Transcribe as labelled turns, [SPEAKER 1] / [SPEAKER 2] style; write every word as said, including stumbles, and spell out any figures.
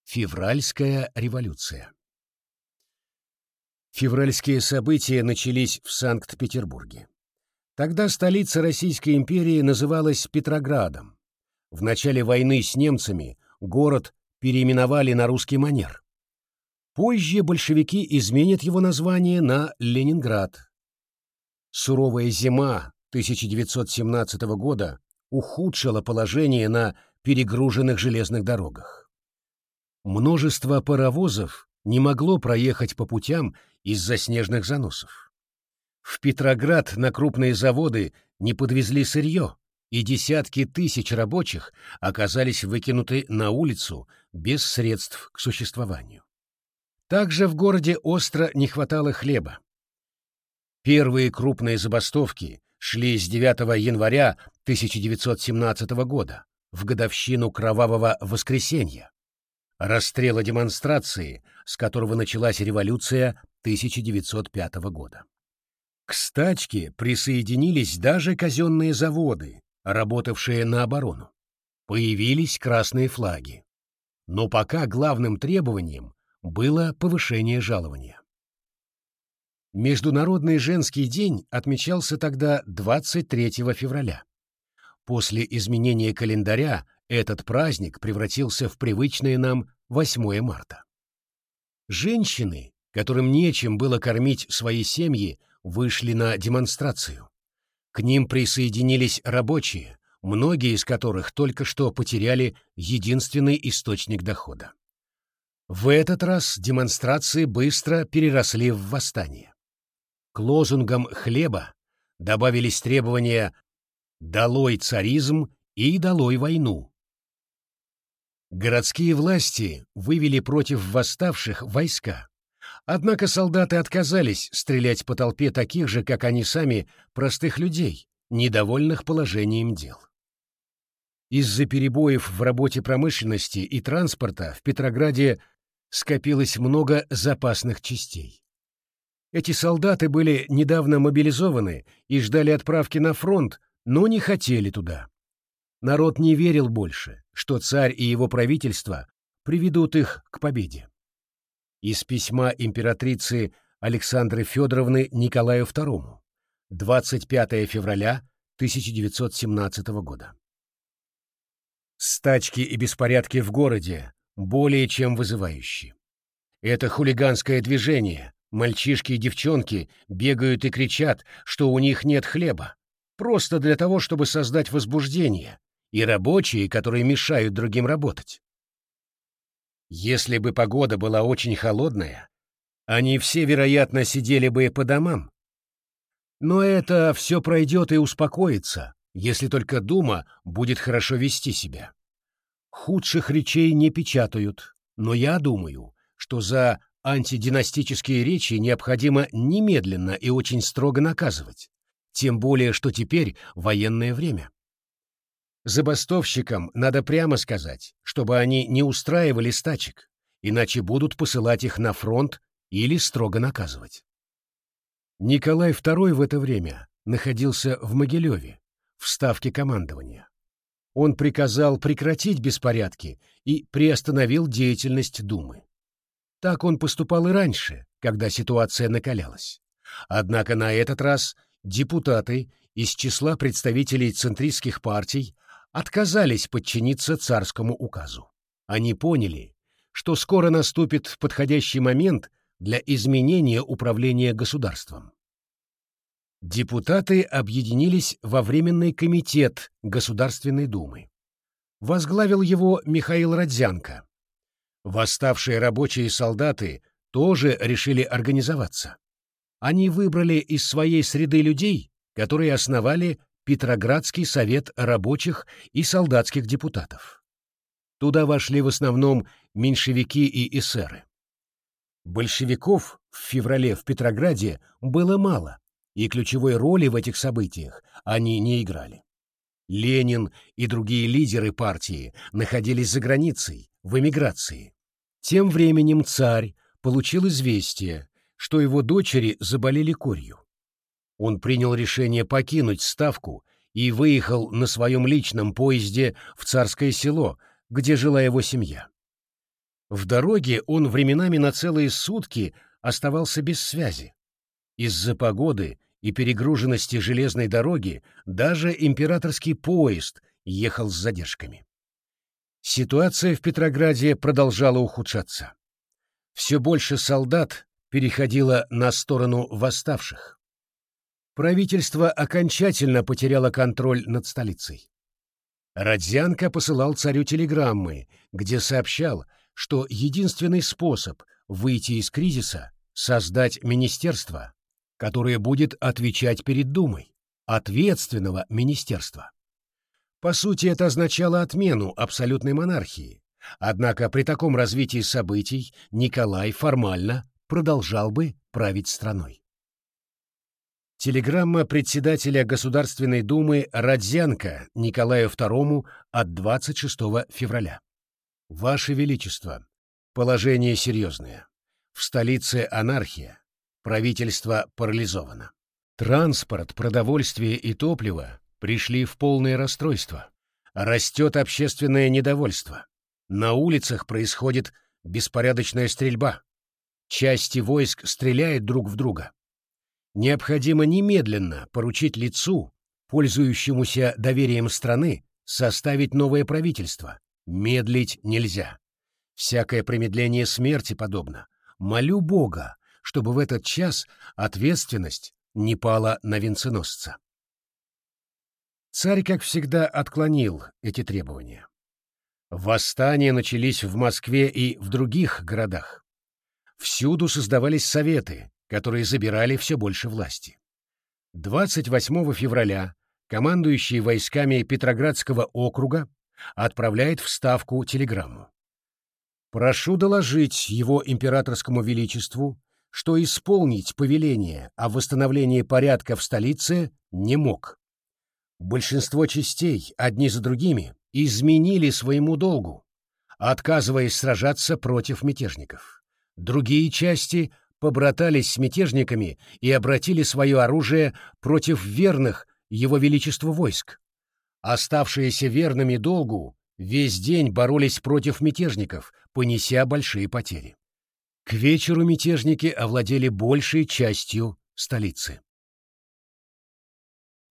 [SPEAKER 1] Февральская революция. Февральские события начались в Санкт-Петербурге. Тогда столица Российской империи называлась Петроградом. В начале войны с немцами город переименовали на русский манер. Позже большевики изменят его название на Ленинград. Суровая зима тысяча девятьсот семнадцатого года ухудшила положение на перегруженных железных дорогах. Множество паровозов не могло проехать по путям из-за снежных заносов. В Петроград на крупные заводы не подвезли сырье, и десятки тысяч рабочих оказались выкинуты на улицу без средств к существованию. Также в городе остро не хватало хлеба. Первые крупные забастовки шли с девятого января тысяча девятьсот семнадцатого года, в годовщину Кровавого воскресенья, расстрела демонстрации, с которого началась революция тысяча девятьсот пятого года. К стачке присоединились даже казенные заводы, работавшие на оборону. Появились красные флаги. Но пока главным требованием было повышение жалования. Международный женский день отмечался тогда двадцать третьего февраля. После изменения календаря этот праздник превратился в привычное нам восьмое марта. Женщины, которым нечем было кормить свои семьи, вышли на демонстрацию. К ним присоединились рабочие, многие из которых только что потеряли единственный источник дохода. В этот раз демонстрации быстро переросли в восстание. К лозунгам хлеба добавились требования «Долой царизм» и «Долой войну». Городские власти вывели против восставших войска, однако солдаты отказались стрелять по толпе таких же, как они сами, простых людей, недовольных положением дел. Из-за перебоев в работе промышленности и транспорта в Петрограде скопилось много запасных частей. Эти солдаты были недавно мобилизованы и ждали отправки на фронт, но не хотели туда. Народ не верил больше, что царь и его правительство приведут их к победе. Из письма императрицы Александры Федоровны Николаю второму, двадцать пятого февраля тысяча девятьсот семнадцатого года. Стачки и беспорядки в городе более чем вызывающие. Это хулиганское движение, мальчишки и девчонки бегают и кричат, что у них нет хлеба, просто для того, чтобы создать возбуждение, и рабочие, которые мешают другим работать. Если бы погода была очень холодная, они все, вероятно, сидели бы по домам. Но это все пройдет и успокоится, если только Дума будет хорошо вести себя. Худших речей не печатают, но я думаю, что за антидинастические речи необходимо немедленно и очень строго наказывать, тем более, что теперь военное время. Забастовщикам надо прямо сказать, чтобы они не устраивали стачек, иначе будут посылать их на фронт или строго наказывать. Николай второй в это время находился в Могилеве, в ставке командования. Он приказал прекратить беспорядки и приостановил деятельность Думы. Так он поступал и раньше, когда ситуация накалялась. Однако на этот раз депутаты из числа представителей центристских партий отказались подчиниться царскому указу. Они поняли, что скоро наступит подходящий момент для изменения управления государством. Депутаты объединились во Временный комитет Государственной Думы. Возглавил его Михаил Родзянко. Восставшие рабочие и солдаты тоже решили организоваться. Они выбрали из своей среды людей, которые основали Петроградский совет рабочих и солдатских депутатов. Туда вошли в основном меньшевики и эсеры. Большевиков в феврале в Петрограде было мало, и ключевой роли в этих событиях они не играли. Ленин и другие лидеры партии находились за границей, в эмиграции. Тем временем царь получил известие, что его дочери заболели корью. Он принял решение покинуть ставку и выехал на своем личном поезде в Царское Село, где жила его семья. В дороге он временами на целые сутки оставался без связи. Из-за погоды и перегруженности железной дороги даже императорский поезд ехал с задержками. Ситуация в Петрограде продолжала ухудшаться. Все больше солдат переходило на сторону восставших. Правительство окончательно потеряло контроль над столицей. Родзянко посылал царю телеграммы, где сообщал, что единственный способ выйти из кризиса — создать министерство, которое будет отвечать перед Думой, ответственного министерства. По сути, это означало отмену абсолютной монархии, однако при таком развитии событий Николай формально продолжал бы править страной. Телеграмма председателя Государственной Думы Родзянко Николаю второму от двадцать шестого февраля. Ваше Величество, положение серьезное. В столице анархия, правительство парализовано. Транспорт, продовольствие и топливо пришли в полное расстройство. Растет общественное недовольство. На улицах происходит беспорядочная стрельба. Части войск стреляют друг в друга. Необходимо немедленно поручить лицу, пользующемуся доверием страны, составить новое правительство. Медлить нельзя. Всякое промедление смерти подобно. Молю Бога, чтобы в этот час ответственность не пала на венценосца. Царь, как всегда, отклонил эти требования. Восстания начались в Москве и в других городах. Всюду создавались советы, которые забирали все больше власти. двадцать восьмого февраля командующий войсками Петроградского округа отправляет в Ставку телеграмму. «Прошу доложить его императорскому величеству, что исполнить повеление о восстановлении порядка в столице не мог. Большинство частей, одни за другими, изменили своему долгу, отказываясь сражаться против мятежников. Другие части побратались с мятежниками и обратили свое оружие против верных его величеству войск. Оставшиеся верными долгу весь день боролись против мятежников, понеся большие потери. К вечеру мятежники овладели большей частью столицы.